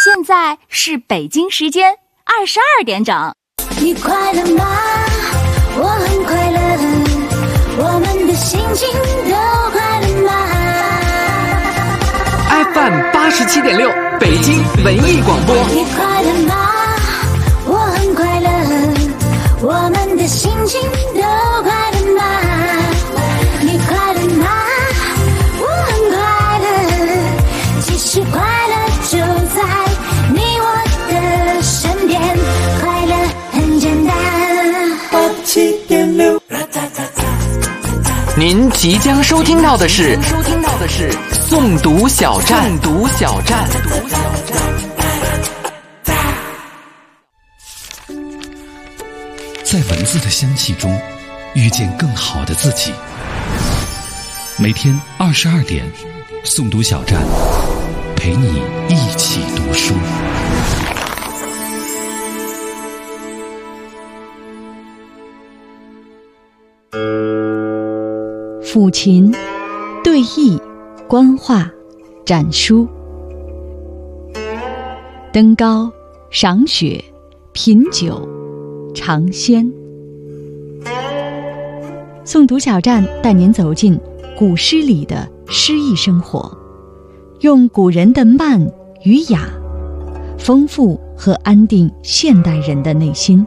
现在是北京时间22点整。 你快乐吗？我很快乐，我们的心情都快乐吗？ FM 87.6北京文艺广播。 你快乐吗？我很快乐，我们的心情都快乐吗？你快乐吗？我很快乐，其实快乐就在你我的身边，快乐很简单。87.6。 您即将收听到的是诵读小站。 在文字的香气中遇见更好的自己。每天22点，诵读小站陪你一起读书。 抚琴、对弈、观画、展书，登高、赏雪、品酒、尝鲜。诵读小站带您走进古诗里的诗意生活，用古人的慢与雅，丰富和安定现代人的内心。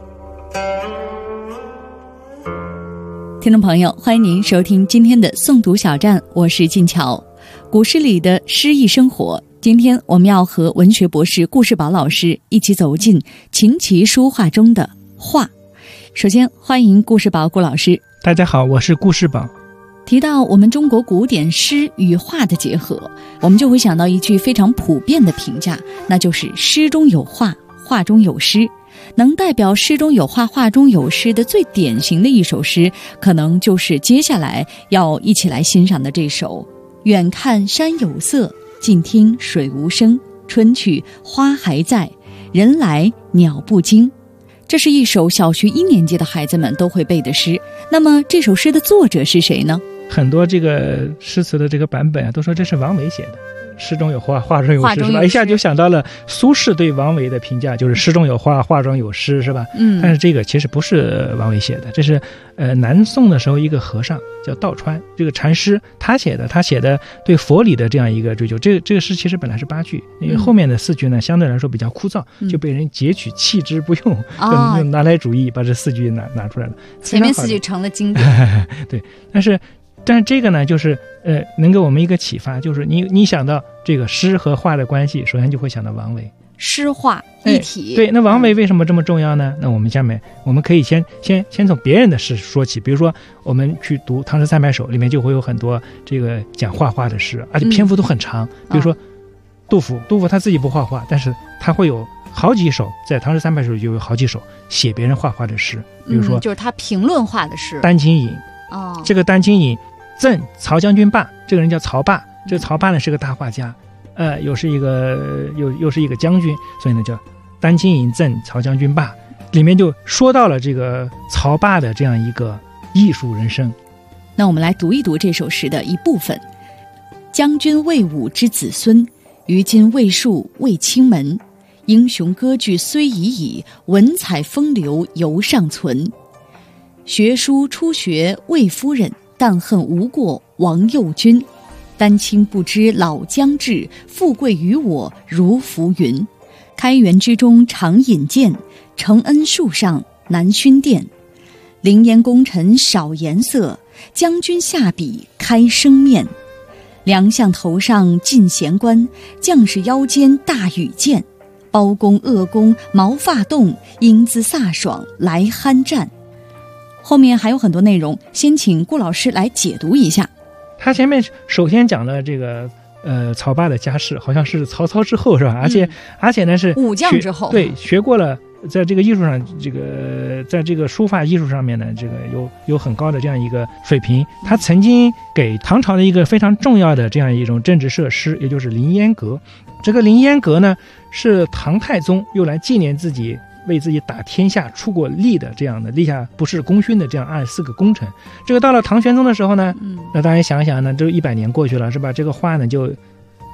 听众朋友，欢迎您收听今天的诵读小站，我是静巧。古诗里的诗意生活，今天我们要和文学博士顾世宝老师一起走进琴棋书画中的画。首先欢迎顾世宝顾老师。 大家好，我是顾世宝。 提到我们中国古典诗与画的结合，我们就会想到一句非常普遍的评价，那就是诗中有画，画中有诗。能代表诗中有画，画中有诗的最典型的一首诗，可能就是接下来要一起来欣赏的这首远看山有色，近听水无声，春去花还在，人来鸟不惊。这是一首小学1年级的孩子们都会背的诗。那么这首诗的作者是谁呢？ 很多这个诗词的这个版本啊，都说这是王维写的。诗中有画，画中有诗，是吧？一下就想到了苏轼对王维的评价，就是诗中有画，画中有诗，是吧？但是这个其实不是王维写的，这是南宋的时候一个和尚叫道川，这个禅师他写的对佛理的这样一个追求。这个诗其实本来是8句，因为后面的4句呢相对来说比较枯燥，就被人截取弃之不用，用拿来主义把这4句拿出来了。 前面4句成了经典。 对，但是这个呢，就是能给我们一个启发，就是你想到这个诗和画的关系，首先就会想到王维， 诗画一体。 对，那王维为什么这么重要呢？那我们下面我们可以先从别人的诗说起，比如说我们去读《唐诗300首》，里面就会有很多这个讲画画的诗，而且篇幅都很长。比如说杜甫他自己不画画，但是他会有好几首，在《唐诗300首》就有好几首写别人画画的诗，比如说就是他评论画的诗， 丹青引。这个丹青引赠曹将军霸，这个人叫曹霸，这个曹霸呢是个大画家，又是一个将军，所以呢叫丹青引赠曹将军霸，里面就说到了这个曹霸的这样一个艺术人生。 那我们来读一读这首诗的一部分。将军魏武之子孙，于今魏树魏青门，英雄割据虽已矣，文采风流犹尚存。学书初学魏夫人，但恨无过王右军。丹青不知老将至，富贵于我如浮云。开元之中常引荐，承恩树上难勋殿。凌烟功臣少颜色，将军下笔开生面。良相头上尽闲官，将士腰间大羽箭。包公鄂公毛发动，英姿飒爽来酣战。后面还有很多内容，先请顾老师来解读一下。 他前面首先讲了这个曹霸的家世，好像是曹操之后，是吧？而且呢是武将之后， 对，学过了，在这个艺术上，在这个书法艺术上面呢，这个有很高的这样一个水平。他曾经给唐朝的一个非常重要的这样一种政治设施，也就是凌烟阁。这个凌烟阁呢，是唐太宗用来纪念自己为自己打天下出过力的这样的立下不世功勋的这样24个功臣。这个到了唐玄宗的时候呢，那大家想想呢，这100年过去了，是吧？这个画呢就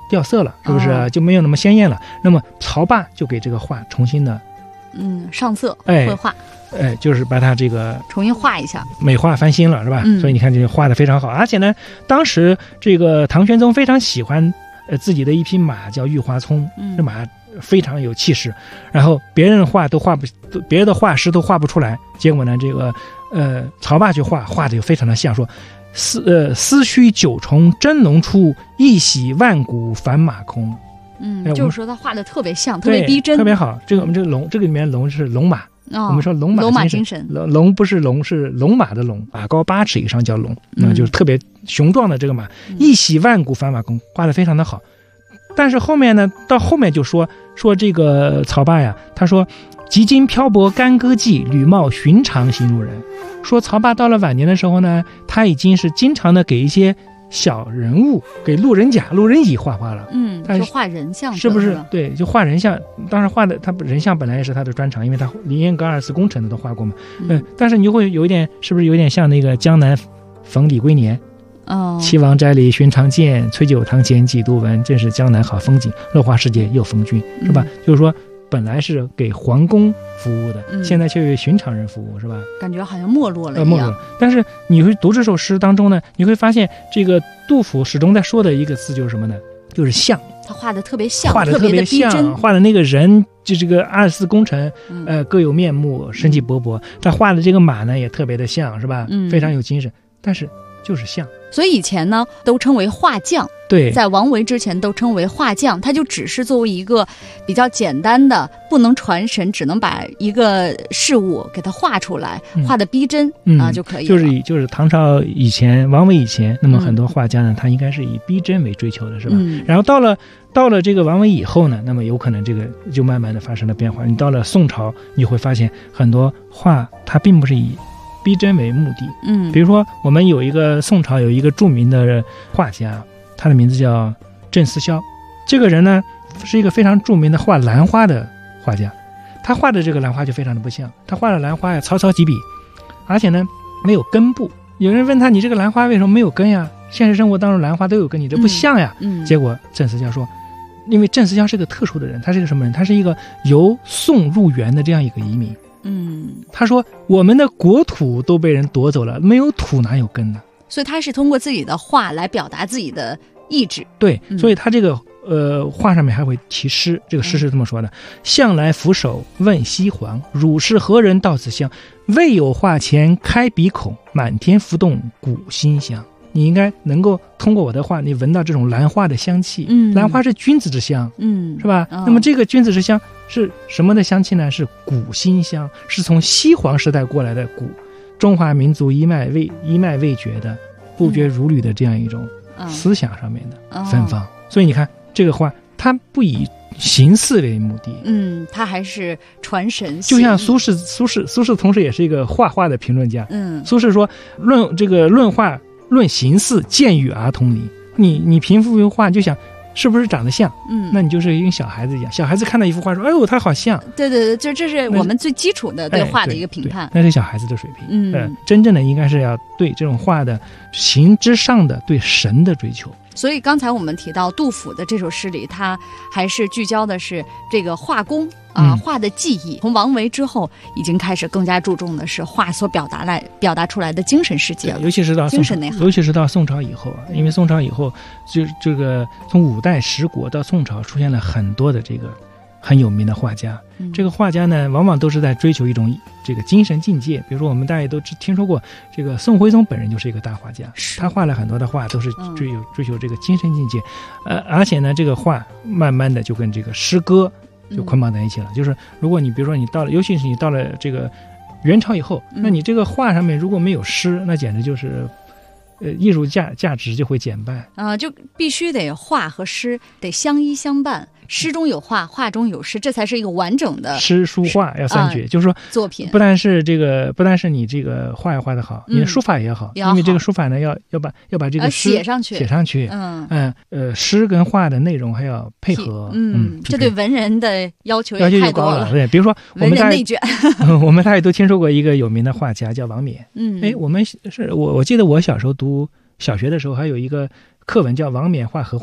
掉色了，是不是、就没有那么鲜艳了？那么曹霸就给这个画重新的上色绘画， 就是把它这个重新画一下， 美化翻新了，是吧？所以你看这个画的非常好，而且呢，当时这个唐玄宗非常喜欢自己的一匹马叫玉华聪，这马非常有气势，然后别人的画别的画师都画不出来，结果呢，这个曹霸去画的就非常的像，说丝须九重真龙出，一洗万古凡马空。 就是说他画的特别像，特别逼真， 特别好。我们这个龙，这个里面龙是龙马。我们说龙马精神，龙不是龙，是龙马的龙，马高8尺以上叫龙，那就是特别雄壮的这个马，一洗万古凡马空，画的非常的好。但是后面呢，到后面就说这个曹霸呀，他说极经漂泊干戈迹，屡貌寻常行路人。说曹霸到了晚年的时候呢，他已经是经常的给一些小人物，给路人甲、路人乙画了。 就画人像， 是不是？对，就画人像。当然画的他人像本来也是他的专长，因为他凌烟阁24功臣的都画过嘛。但是你就会有一点，是不是有点像那个江南逢李龟年？岐王斋里寻常见，崔九堂前几度闻。正是江南好风景，落花世界又逢君，是吧？就是说，本来是给皇宫服务的，现在却为寻常人服务，是吧？ 感觉好像没落了一样。 没落了。但是你会读这首诗当中呢，你会发现这个杜甫始终在说的一个字就是什么呢？就是像。他画的特别像， 画的特别像，画的那个人就这个24功臣，各有面目，生气勃勃。他画的这个马呢，也特别的像，是吧？非常有精神，但是就是像。 所以以前呢，都称为画匠。 对， 在王维之前都称为画匠，他就只是作为一个比较简单的，不能传神，只能把一个事物给它画出来，画的逼真就可以了。 就是唐朝以前，王维以前，那么很多画家呢，他应该是以逼真为追求的，是吧？然后到了这个王维以后呢，那么有可能这个就慢慢的发生了变化。你到了宋朝，你会发现很多画它并不是以逼真为目的。比如说我们宋朝有一个著名的画家，他的名字叫郑思肖。这个人呢是一个非常著名的画兰花的画家，他画的这个兰花就非常的不像，他画的兰花呀草草几笔，而且呢没有根部。有人问他，你这个兰花为什么没有根呀？现实生活当中兰花都有根，你这不像呀。结果郑思肖说，因为郑思肖是个特殊的人，他是个什么人？他是一个由宋入元的这样一个移民。他说我们的国土都被人夺走了，没有土哪有根呢？ 所以他是通过自己的画来表达自己的意志。 对，所以他这个画上面还会题诗，这个诗是这么说的：向来俯首问西皇，汝是何人到此乡？未有画前开鼻孔，满天浮动古馨香。你应该能够通过我的画，你闻到这种兰花的香气。兰花是君子之香，是吧？那么这个君子之香是什么的香气呢？是古馨香，是从西皇时代过来的古中华民族一脉未绝的不绝如缕的这样一种思想上面的芬芳。所以你看这个画，它不以形似为目的， 它还是传神。 就像苏轼同时也是一个画画的评论家。苏轼说论画论形似，见与儿童理。你评复一幅画，就想是不是长得像？那你就是跟小孩子一样，小孩子看到一幅画说：“哎呦，他好像。” 对，就这是我们最基础的对画的一个评判。 那是小孩子的水平。真正的应该是要对这种画的形之上的对神的追求。 所以刚才我们提到杜甫的这首诗里，他还是聚焦的是这个画工画的技艺。从王维之后，已经开始更加注重的是画所表达出来的精神世界了， 尤其是到精神内涵。 尤其是到宋朝以后因为宋朝以后，就这个从五代十国到宋朝，出现了很多的这个很有名的画家。这个画家呢，往往都是在追求一种这个精神境界。比如说我们大家也都听说过，这个宋徽宗本人就是一个大画家，他画了很多的画都是追求这个精神境界。而且呢，这个画慢慢的就跟这个诗歌就捆绑在一起了。就是如果你比如说你到了，尤其是你到了这个元朝以后，那你这个画上面如果没有诗，那简直就是艺术价值就会减半就必须得画和诗得相依相伴，诗中有画，画中有诗，这才是一个完整的诗书画要三绝。就是说作品不但是你这个画要画得好，你的书法也好，因为这个书法呢要把这个诗写上去。 诗跟画的内容还要配合。 这对文人的要求也太多了。 对，比如说文人内卷。 我们大家都听说过一个有名的画家叫王冕。我记得我小时候读小学的时候，还有一个课文叫王冕画荷花。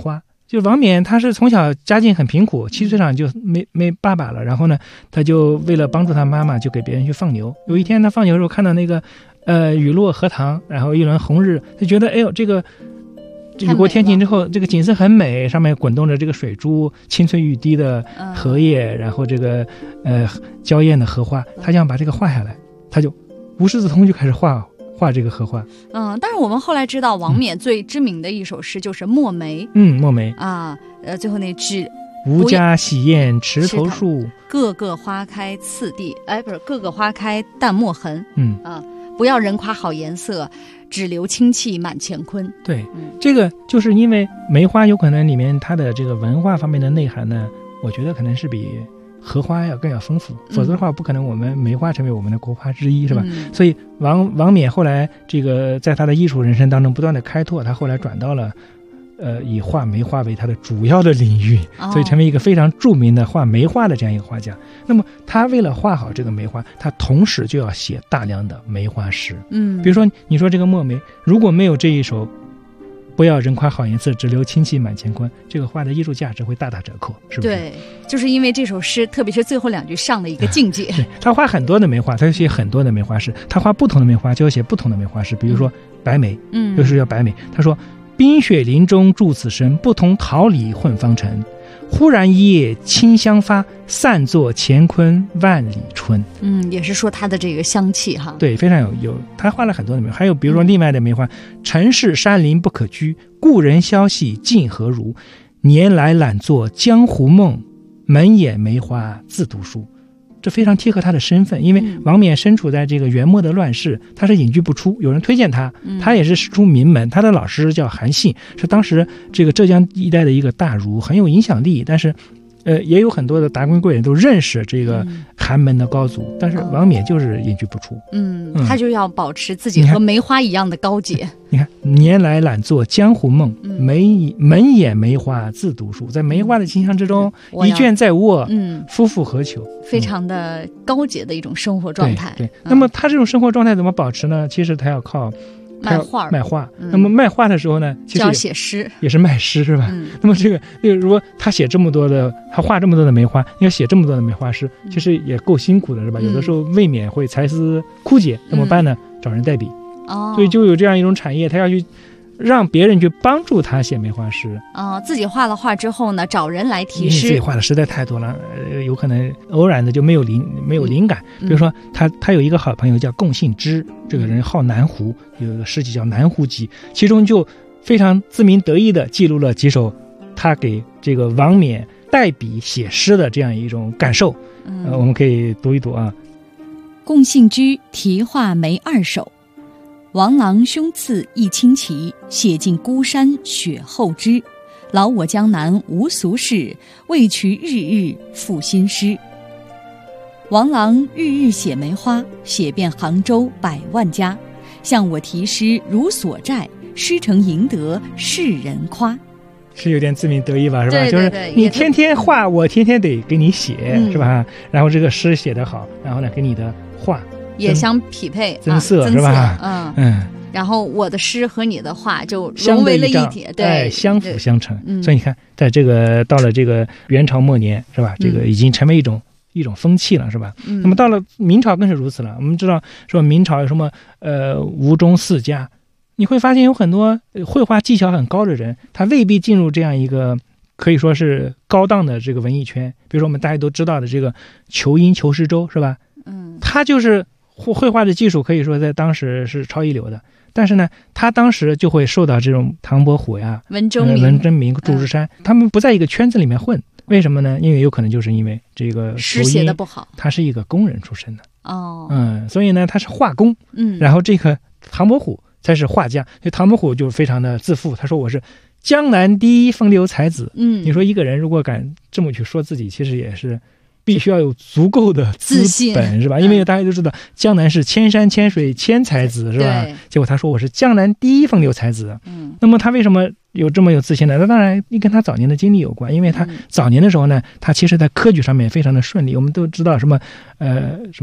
就王冕他是从小家境很贫苦，7岁上就没爸爸了，然后呢，他就为了帮助他妈妈，就给别人去放牛。有一天他放牛的时候看到那个雨落荷塘，然后一轮红日，他觉得哎呦这个雨过天晴之后，这个景色很美，上面滚动着这个水珠，青翠欲滴的荷叶，然后这个娇艳的荷花，他想把这个画下来，他就无师自通就开始画这个荷花。 但是我们后来知道王冕最知名的一首诗就是《墨梅》。 墨梅啊，最后那句吾家洗砚池头树， 个个花开次第，不是个个花开淡墨痕。不要人夸好颜色，只留清气满乾坤。对， 这个就是因为梅花有可能里面它的这个文化方面的内涵呢，我觉得可能是比荷花更要丰富，否则的话不可能我们梅花成为我们的国花之一，是吧？所以王冕后来这个在他的艺术人生当中不断的开拓，他后来转到了以画梅花为他的主要的领域，所以成为一个非常著名的画梅花的这样一个画家。那么他为了画好这个梅花，他同时就要写大量的梅花诗。比如说你说这个墨梅，如果没有这一首不要人夸好颜色，只留清气满乾坤，这个画的艺术价值会大打折扣，是不是？ 对，就是因为这首诗，特别是最后2句上了一个境界。 对，他画很多的梅花，他就写很多的梅花诗，他画不同的梅花就要写不同的梅花诗。比如说白梅，就是叫白梅，他说冰雪林中住此身，不同桃李混芳尘。忽然一夜清香发，散作乾坤万里春。 也是说它的这个香气哈。 对，非常有他画了很多的梅花，还有比如说另外的梅花，尘世山林不可居，故人消息尽何如？年来懒作江湖梦，门掩梅花自读书。这非常贴合他的身份，因为王冕身处在这个元末的乱世，他是隐居不出，有人推荐他，他也是师出名门，他的老师叫韩信，是当时这个浙江一带的一个大儒，很有影响力，但是也有很多的达官贵人都认识这个寒门的高祖，但是王冕就是隐居不出。 他就要保持自己和梅花一样的高洁。 你看年来懒作江湖梦，门掩梅花自读书，在梅花的清香之中一卷在握，夫复何求， 非常的高洁的一种生活状态。 对，那么他这种生活状态怎么保持呢？其实他要靠卖画。那么卖画的时候呢，其实就要写诗， 也是卖诗，是吧？那么这个如果他写这么多的，他画这么多的梅花，要写这么多的梅花诗，其实也够辛苦的，是吧？有的时候未免会才思枯竭，怎么办呢？找人代笔。所以就有这样一种产业，他要去让别人去帮助他写梅花诗。 自己画了画之后呢，找人来题诗。 自己画的实在太多了，有可能偶然的就没有灵感。比如说他有一个好朋友叫龚信之，这个人好南湖，有一个诗集叫《南湖集》，其中就非常自鸣得意的记录了几首他给这个王冕代笔写诗的这样一种感受。我们可以读一读啊。 龚信之题画梅2首。王郎胸次一轻骑，写尽孤山雪后枝。劳我江南无俗事，为取日日赋新诗。王郎日日写梅花，写遍杭州100万家。向我题诗如所债，诗成赢得世人夸。 是有点自鸣得意吧，是吧？ 对对对， 就是你天天画，我天天得给你写，是吧？然后这个诗写得好，然后呢，给你的画也相匹配， 增色，是吧？ 然后我的诗和你的画就融为了一体，对， 相辅相成。所以你看，在这个到了这个元朝末年，是吧？这个已经成为一种风气了，是吧？那么到了明朝更是如此了。我们知道说明朝有什么吴中四家，你会发现有很多绘画技巧很高的人，他未必进入这样一个可以说是高档的这个文艺圈。比如说我们大家都知道的这个仇英仇师周，是吧？他就是绘画的技术可以说在当时是超一流的，但是呢，他当时就会受到这种唐伯虎呀、 文征明、 祝枝山，他们不在一个圈子里面混。为什么呢？因为有可能就是因为这个诗写的不好， 他是一个工人出身的所以呢，他是画工。然后这个唐伯虎才是画家，所以唐伯虎就非常的自负，他说我是江南第一风流才子。你说一个人如果敢这么去说自己，其实也是必须要有足够的资本，是吧？因为大家都知道江南是千山千水千才子，是吧？结果他说我是江南第一风流才子。那么他为什么有这么有自信呢？那当然跟他早年的经历有关，因为他早年的时候呢，他其实在科举上面非常的顺利。我们都知道什么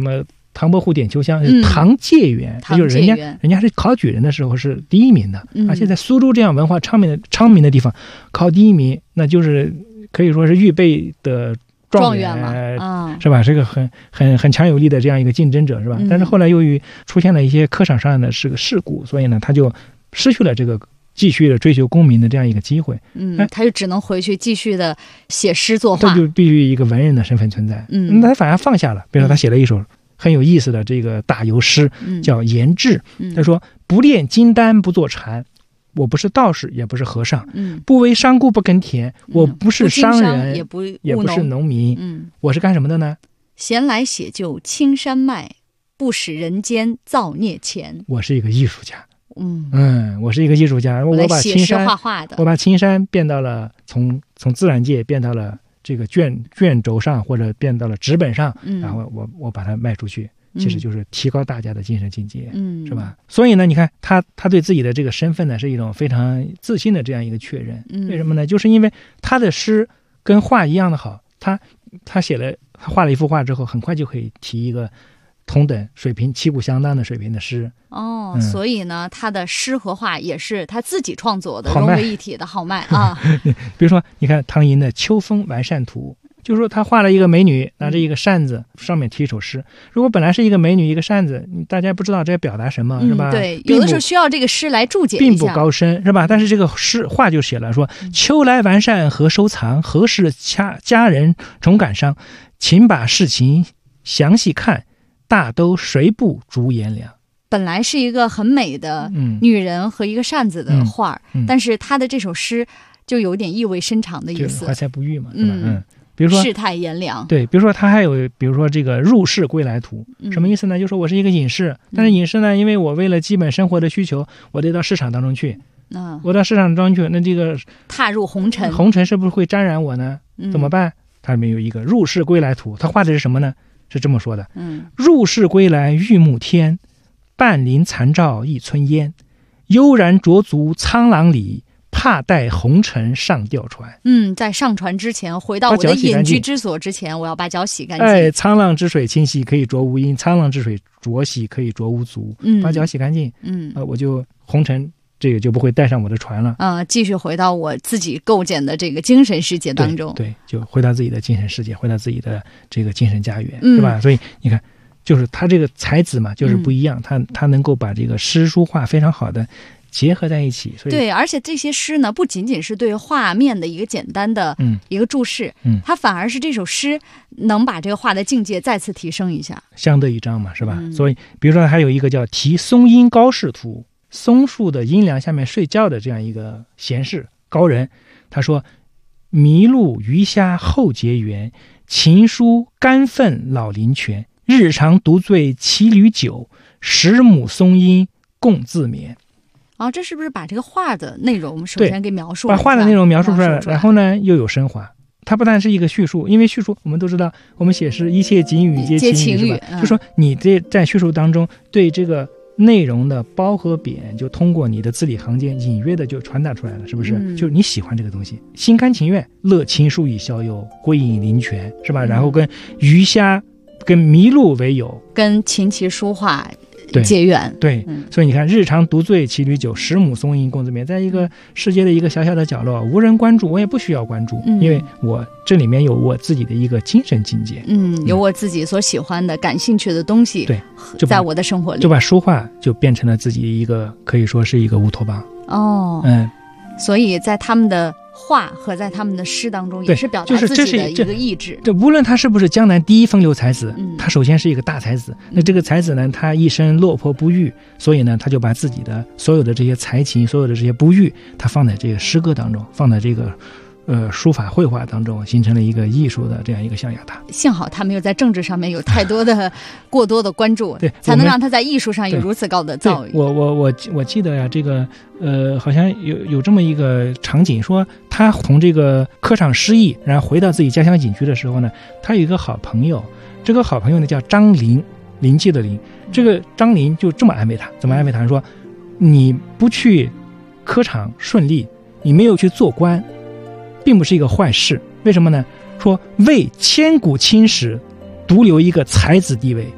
唐伯虎点秋香是唐介元，就是人家是考举人的时候是第1名的，而且在苏州这样文化昌明的地方考第1名，那就是可以说是预备的状元了，是吧？是个很强有力的这样一个竞争者，是吧？但是后来由于出现了一些科场上的是个事故，所以呢，他就失去了这个继续的追求功名的这样一个机会。 他就只能回去继续的写诗作画， 这就必须一个文人的身份存在。他反而放下了，比如说他写了一首很有意思的这个打油诗，叫《言志》。他说：“不炼金丹不坐禅。我不是道士，也不是和尚，不为商贾不耕田，我不是商人，也不是农民，我是干什么的呢？ 闲来写就青山脉，不使人间造孽钱。 我是一个艺术家，我是一个艺术家，我把青山我把青山变到了从自然界变到了这个卷轴上，或者变到了纸本上，然后我把它卖出去。”其实就是提高大家的精神境界，是吧？所以呢，你看他对自己的这个身份呢，是一种非常自信的这样一个确认。为什么呢？就是因为他的诗跟画一样的好，他画了一幅画之后，很快就可以提一个同等水平、旗鼓相当的水平的诗。 所以呢，他的诗和画也是他自己创作的，融为一体的好卖啊。 比如说，你看唐寅的《秋风完扇图》。就是说他画了一个美女拿着一个扇子，上面题一首诗。如果本来是一个美女一个扇子，大家不知道这表达什么，是吧？ 对，有的时候需要这个诗来注解一下， 并不高深，是吧？但是这个诗画就写了说：“秋来完扇何收藏？何事佳人重感伤？请把事情详细看，大都谁不逐颜良。” 本来是一个很美的女人和一个扇子的画，但是他的这首诗就有点意味深长的意思， 怀才不遇嘛，是吧？比如说世态炎凉， 对，比如说他还有，比如说这个入世归来图，什么意思呢？就是说我是一个隐士，但是隐士呢，因为我为了基本生活的需求，我得到市场当中去，我到市场当中去，那这个踏入红尘， 红尘是不是会沾染我呢？怎么办？它里面有一个入世归来图，他画的是什么呢？是这么说的：入世归来玉木天，半林残照一村烟，悠然着足沧浪里。怕待红尘上吊船。 在上船之前，回到我的隐居之所之前，我要把脚洗干净。 沧浪之水清兮可以濯无缨，沧浪之水浊兮可以濯无足。把脚洗干净，我就红尘这个就不会带上我的船了。 继续回到我自己构建的这个精神世界当中。 对，就回到自己的精神世界，回到自己的这个精神家园，是吧？所以你看，就是他这个才子嘛，就是不一样，他能够把这个诗书画非常好的结合在一起。所以对，而且这些诗呢，不仅仅是对画面的一个简单的一个注释，它反而是这首诗能把这个画的境界再次提升一下， 相得益彰嘛，是吧？所以比如说还有一个叫题松阴高士图，松树的阴凉下面睡觉的这样一个闲士高人，他说：麋鹿鱼虾后结缘，禽书甘粪老林泉，日常独醉骑驴酒，10亩松阴共自眠。 这是不是把这个画的内容首先给描述了？ 把画的内容描述出来了，然后呢又有升华。它不但是一个叙述，因为叙述我们都知道，我们写诗一切景语皆情语，是吧？就说你在叙述当中对这个内容的褒和贬，就通过你的字里行间隐约的就传达出来了，是不是？就是你喜欢这个东西，心甘情愿，乐禽书以逍遥，归隐林泉，是吧？然后跟鱼虾、跟麋鹿为友， 跟琴棋书画结缘。 对，所以你看，日常独醉骑驴酒，10亩松阴共自眠，在一个世界的一个小小的角落，无人关注，我也不需要关注，因为我这里面有我自己的一个精神境界， 有我自己所喜欢的、感兴趣的东西， 对， 在我的生活里， 就把书画就变成了自己一个可以说是一个乌托邦。 所以在他们的画和在他们的诗当中，也是表达自己的一个意志。 对，无论他是不是江南第一风流才子，他首先是一个大才子。那这个才子呢，他一生落魄不遇，所以呢，他就把自己的所有的这些才情，所有的这些不遇，他放在这个诗歌当中，放在这个书法绘画当中，形成了一个艺术的这样一个象牙塔。 幸好他没有在政治上面有太多的过多的关注， 对， 才能让他在艺术上有如此高的造诣。 我记得呀，这个好像有这么一个场景，说他从这个科场失意，然后回到自己家乡隐居的时候呢，他有一个好朋友，这个好朋友呢叫张林，灵气的灵。这个张林就这么安慰他，怎么安慰他？说你不去科场顺利，你没有去做官，并不是一个坏事。为什么呢？说为千古青史独留一个才子地位，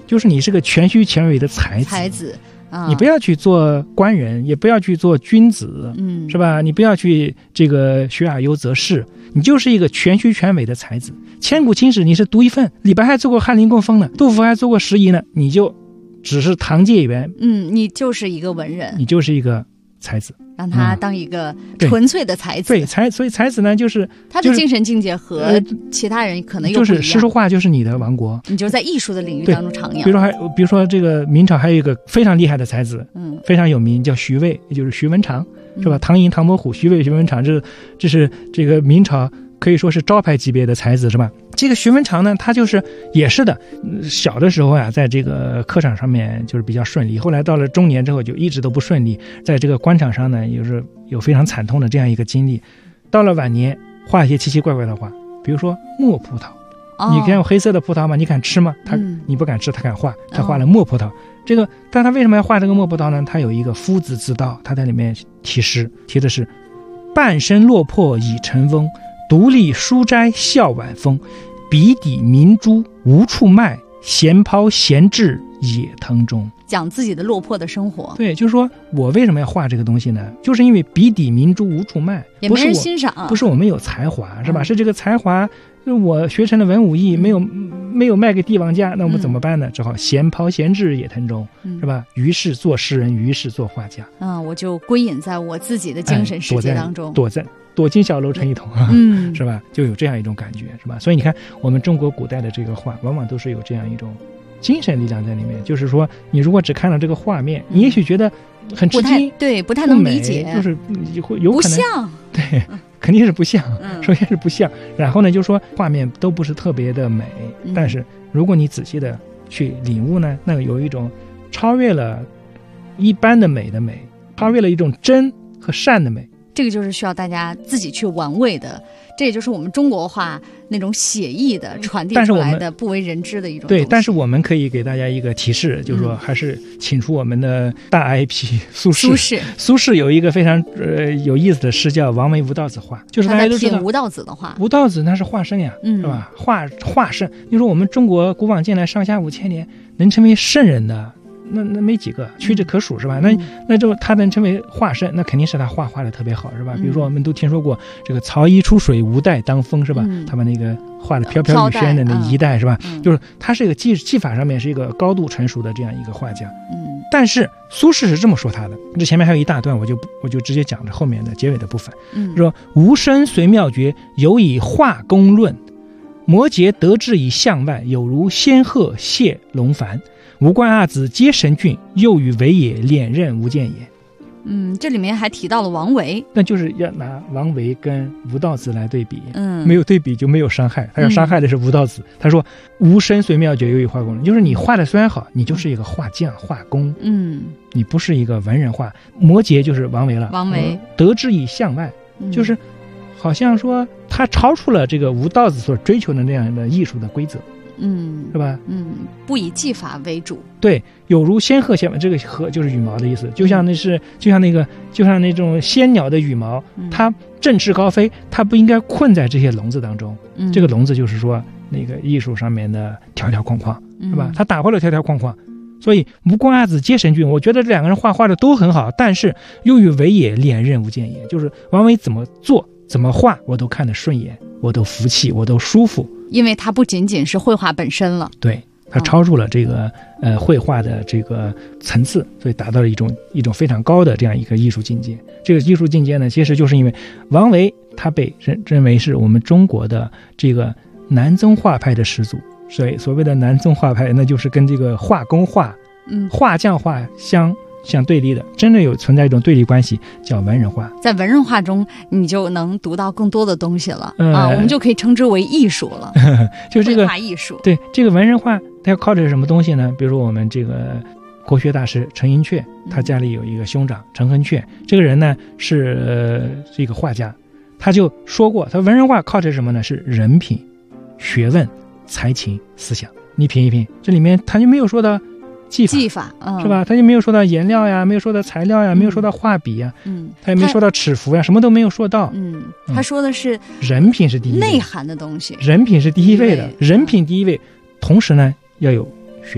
就是你是个全虚全伪的才子。你不要去做官人，也不要去做君子，是吧？你不要去这个学而优则仕，你就是一个全虚全伪的才子。千古青史你是独一份，李白还做过翰林供奉呢，杜甫还做过拾遗呢，你就只是堂解元， 你就是一个文人， 你就是一个才子。 让他当一个纯粹的才子。 对，所以才子呢，就是他的精神境界和其他人可能又不一样。就是诗书画就是你的王国，你就在艺术的领域当中徜徉。 比如说这个明朝还有一个非常厉害的才子，非常有名，叫徐渭，也就是徐文长，是吧？唐寅、唐伯虎、徐渭、徐文长，这是这个明朝可以说是招牌级别的才子，是吧？这个徐文长呢，他也是的，小的时候啊，在这个课场上面就是比较顺利，后来到了中年之后就一直都不顺利，在这个官场上呢，有非常惨痛的这样一个经历。到了晚年，画一些奇奇怪怪的画，比如说墨葡萄。你看有黑色的葡萄吗？你敢吃吗？你不敢吃，他敢画，他画了墨葡萄。但他为什么要画这个墨葡萄呢？他有一个夫子之道，他在里面题诗，题的是半生落魄已成翁，独立书斋笑晚风，笔底明珠无处卖，闲抛闲掷野藤中。 讲自己的落魄的生活。 对，就是说我为什么要画这个东西呢？就是因为笔底明珠无处卖， 也没人欣赏， 不是我们有才华，是吧？是这个才华我学成了文武艺，没有卖给帝王家，那我们怎么办呢？只好闲抛闲掷野藤中，是吧？于是做诗人，于是做画家。 我就归隐在我自己的精神世界当中， 躲进小楼成一统，是吧？就有这样一种感觉，是吧？所以你看，我们中国古代的这个画，往往都是有这样一种精神力量在里面。就是说，你如果只看到这个画面，你也许觉得很吃惊， 不太能理解， 就是会有可能不像， 对，肯定是不像。首先是不像，然后呢，就是说画面都不是特别的美，但是如果你仔细的去领悟呢，那有一种超越了一般的美的美，超越了一种真和善的美。 这个就是需要大家自己去玩味的，这也就是我们中国话那种写意的传递出来的不为人知的一种东西。 对，但是我们可以给大家一个提示，就是说还是请出我们的大 IP 苏轼。苏轼有一个非常有意思的诗叫《王维吴道子画》，就是大家都知道吴道子的画， 吴道子那是画圣呀，是吧？画圣，你说我们中国古往今来上下5000年能成为圣人的那没几个，屈指可数，是吧？那就他能成为画圣，那肯定是他画的特别好，是吧？比如说我们都听说过这个曹衣出水吴带当风，是吧？他把那个画的飘飘欲仙的那衣带，是吧？就是他是一个技法上面是一个高度成熟的这样一个画家。但是苏轼是这么说他的，这前面还有一大段，我就直接讲着后面的结尾的部分。说吾生随妙绝，犹以画工论。摩诘得志以向外，有如仙鹤谢龙凡。吴冠二子皆神俊，又与韦也连任无间也。 这里面还提到了王维， 那就是要拿王维跟吴道子来对比。没有对比就没有伤害，他要伤害的是吴道子。他说吾生随妙绝，犹以画工论，就是你画的虽然好，你就是一个画匠画工，你不是一个文人画。摩诘就是王维了， 王维得志以向外，就是好像说他超出了这个吴道子所追求的那样的艺术的规则。是吧？ 不以技法为主。 对，有如仙鹤仙，这个鹤就是羽毛的意思，就像那种仙鸟的羽毛，它振翅高飞，它不应该困在这些笼子当中。这个笼子就是说那个艺术上面的条条框框，是吧？它打破了条条框框。所以吴冠二子皆神俊，我觉得这两个人画的都很好，但是又与韦也连任无间也，就是王维怎么做怎么画我都看得顺眼，我都服气，我都舒服。 因为它不仅仅是绘画本身了， 对，它超出了这个绘画的这个层次，所以达到了一种非常高的这样一个艺术境界。这个艺术境界呢，其实就是因为王维他被认为是我们中国的这个南宗画派的始祖，所以所谓的南宗画派，那就是跟这个画工画、画匠画相对立的，真的有存在一种对立关系，叫文人画。 在文人画中，你就能读到更多的东西了我们就可以称之为艺术了。 就这个绘画艺术， 对这个文人画，它要靠的是什么东西呢？比如说我们这个国学大师陈寅恪，他家里有一个兄长陈亨恪，这个人呢是一个画家，他就说过，他文人画靠的是什么呢？是人品、学问、才情、思想。你品一品，这里面他就没有说到技法是吧？他就没有说到颜料呀，没有说到材料呀，没有说到画笔呀，他也没说到尺幅呀，什么都没有说到。 他说的是人品是第一位， 内涵的东西， 人品是第一位的，人品第一位，同时呢要有学问，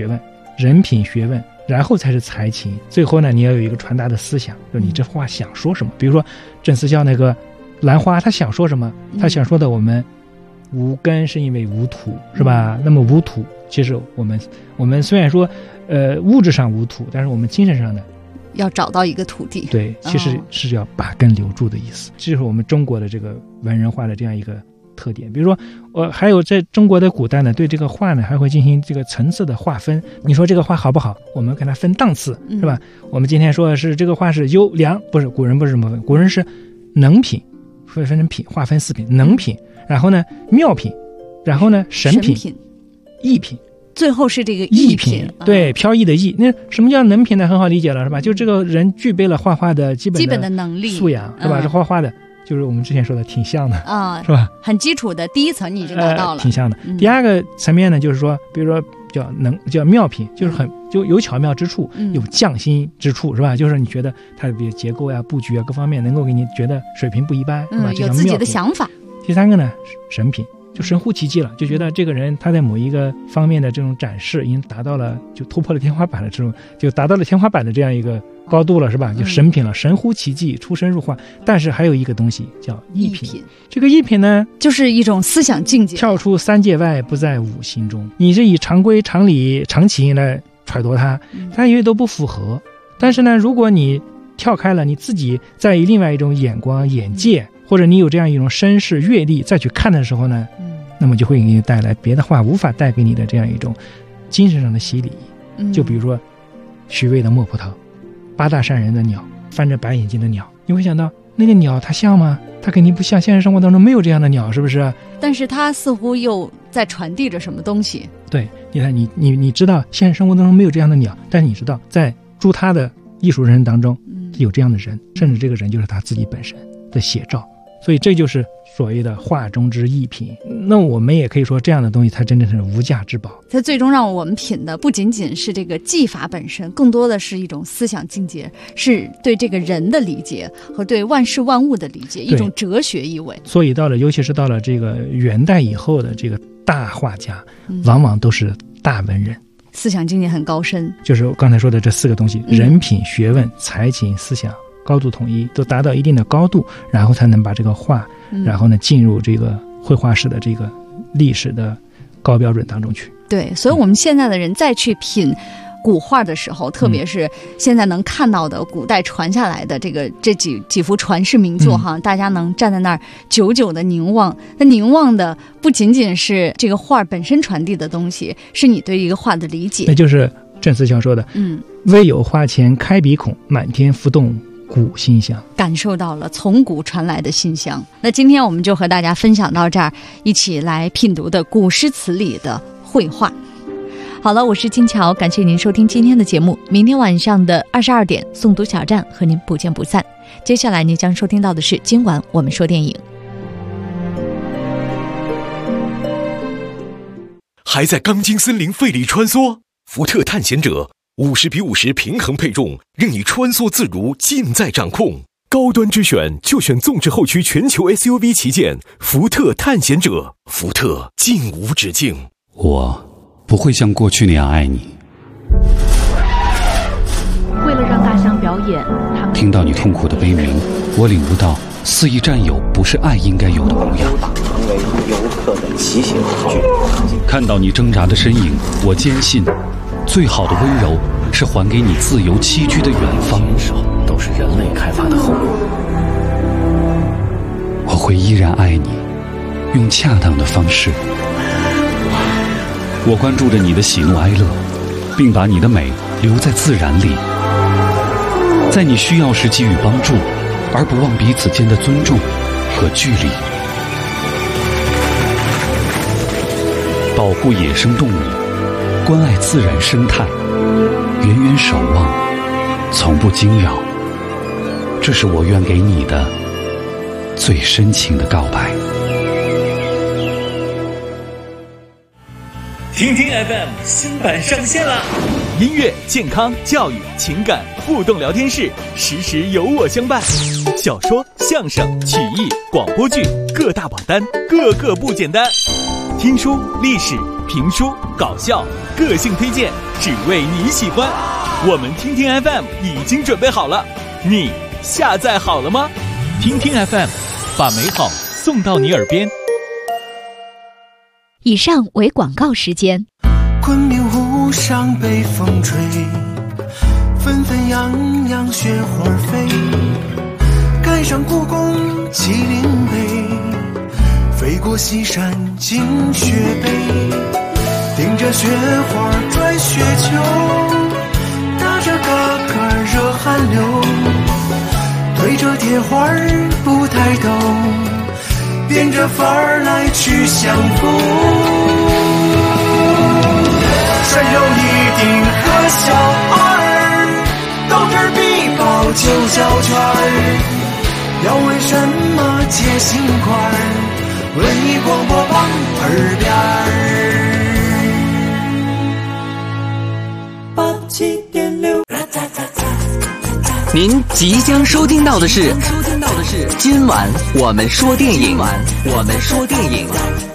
人品学问，然后才是才情，最后呢你要有一个传达的思想，就是你这话想说什么。比如说郑思肖那个兰花，他想说什么？他想说的我们无根是因为无土，是吧？那么无土，其实我们虽然说物质上无土，但是我们精神上呢要找到一个土地。 对，其实是要把根留住的意思。这是我们中国的这个文人画的这样一个特点。比如说还有在中国的古代呢，对这个画呢还会进行这个层次的划分。你说这个画好不好，我们给它分档次，是吧？我们今天说是这个画是优良，不是，古人不是这么分，古人是能品，会分成品，划分4品，能品，然后呢妙品，然后呢神品，异品， 最后是这个异品。对，飘逸的逸。那什么叫能品呢？很好理解了，是吧？就这个人具备了画画的基本的能力素养，是吧？这画画的就是我们之前说的挺像的啊， 是吧？ 很基础的第一层你已经达到了， 挺像的。第二个层面呢，就是说，比如说叫妙品，就是就有巧妙之处，有匠心之处，是吧？就是你觉得它的结构呀、布局啊各方面能够给你觉得水平不一般，是吧？ 有自己的想法。 第三个呢，神品。就神乎其技了，就觉得这个人他在某一个方面的这种展示已经达到了，就突破了天花板的这种，就达到了天花板的这样一个高度了，是吧？就神品了，神乎其技，出神入化。但是还有一个东西叫异品，这个异品呢， 就是一种思想境界， 跳出3界外，不在5心中。你是以常规、常理、常情来揣度它，它因为都不符合。但是呢，如果你跳开了，你自己在以另外一种眼光、眼界，或者你有这样一种身世阅历再去看的时候呢，那么就会给你带来别的话无法带给你的这样一种精神上的洗礼。就比如说徐渭的《莫葡萄》，8大善人的鸟，翻着白眼睛的鸟，你会想到那个鸟它像吗？它肯定不像，现实生活当中没有这样的鸟，是不是？但是它似乎又在传递着什么东西。 对，你看你知道现实生活当中没有这样的鸟，但是你知道在诸他的艺术人当中有这样的人，甚至这个人就是他自己本身的写照。所以这就是所谓的画中之异品。那我们也可以说这样的东西它真正是无价之宝。 它最终让我们品的不仅仅是这个技法本身，更多的是一种思想境界，是对这个人的理解和对万事万物的理解，一种哲学意味。 所以尤其是到了这个元代以后的这个大画家，往往都是大文人， 思想境界很高深。 就是我刚才说的这4个东西，人品、学问、才情、思想高度统一，都达到一定的高度，然后才能把这个画，然后呢进入这个绘画史的这个历史的高标准当中去。 对，所以我们现在的人再去品古画的时候，特别是现在能看到的古代传下来的这几幅传世名作哈，大家能站在那儿久久的凝望。那凝望的不仅仅是这个画本身传递的东西，是你对一个画的理解。 那就是郑思肖说的，微有花前开鼻孔，满天浮动古馨香， 感受到了从古传来的馨香。那今天我们就和大家分享到这儿，一起来品读的古诗词里的绘画。好了，我是金桥，感谢您收听今天的节目。明天晚上的22点，诵读小站和您不见不散。接下来您将收听到的是今晚我们说电影。 还在钢筋森林费力穿梭，福特探险者50:50平衡配重，任你穿梭自如，尽在掌控。高端之选就选纵置后驱全球 SUV 旗舰福特探险者，福特尽无止境。 我不会像过去那样爱你。 为了让大象表演，他们听到你痛苦的悲鸣，我领悟到肆意占有不是爱应该有的模样。 成为游客的骑行工具。 看到你挣扎的身影，我坚信最好的温柔是还给你自由栖居的远方。 手都是人类开发的后果。 我会依然爱你，用恰当的方式。我关注着你的喜怒哀乐，并把你的美留在自然里，在你需要时给予帮助，而不忘彼此间的尊重和距离。保护野生动物，关爱自然生态，远远守望，从不惊扰，这是我愿给你的最深情的告白。 听听 FM 新版上线了，音乐、健康、教育、情感互动聊天室，时时有我相伴。小说、相声、曲艺、广播剧，各大榜单，个个不简单。听书、历史、 评书、搞笑、个性推荐，只为你喜欢。我们听听 FM 已经准备好了，你下载好了吗？听听 FM， 把美好送到你耳边。 以上为广告时间。 昆明湖上北风吹，纷纷扬扬雪花飞，赶上故宫麒麟碑，飞过西山进雪北，顶着雪花转雪球，打着嘎嘎热汗流，对着铁花不抬头，变着法儿来去相逢。山有一定和小二，斗智必报9小圈。要问什么解心宽，文艺广播榜耳边87.6。 您即将收听到的是今晚我们说电影。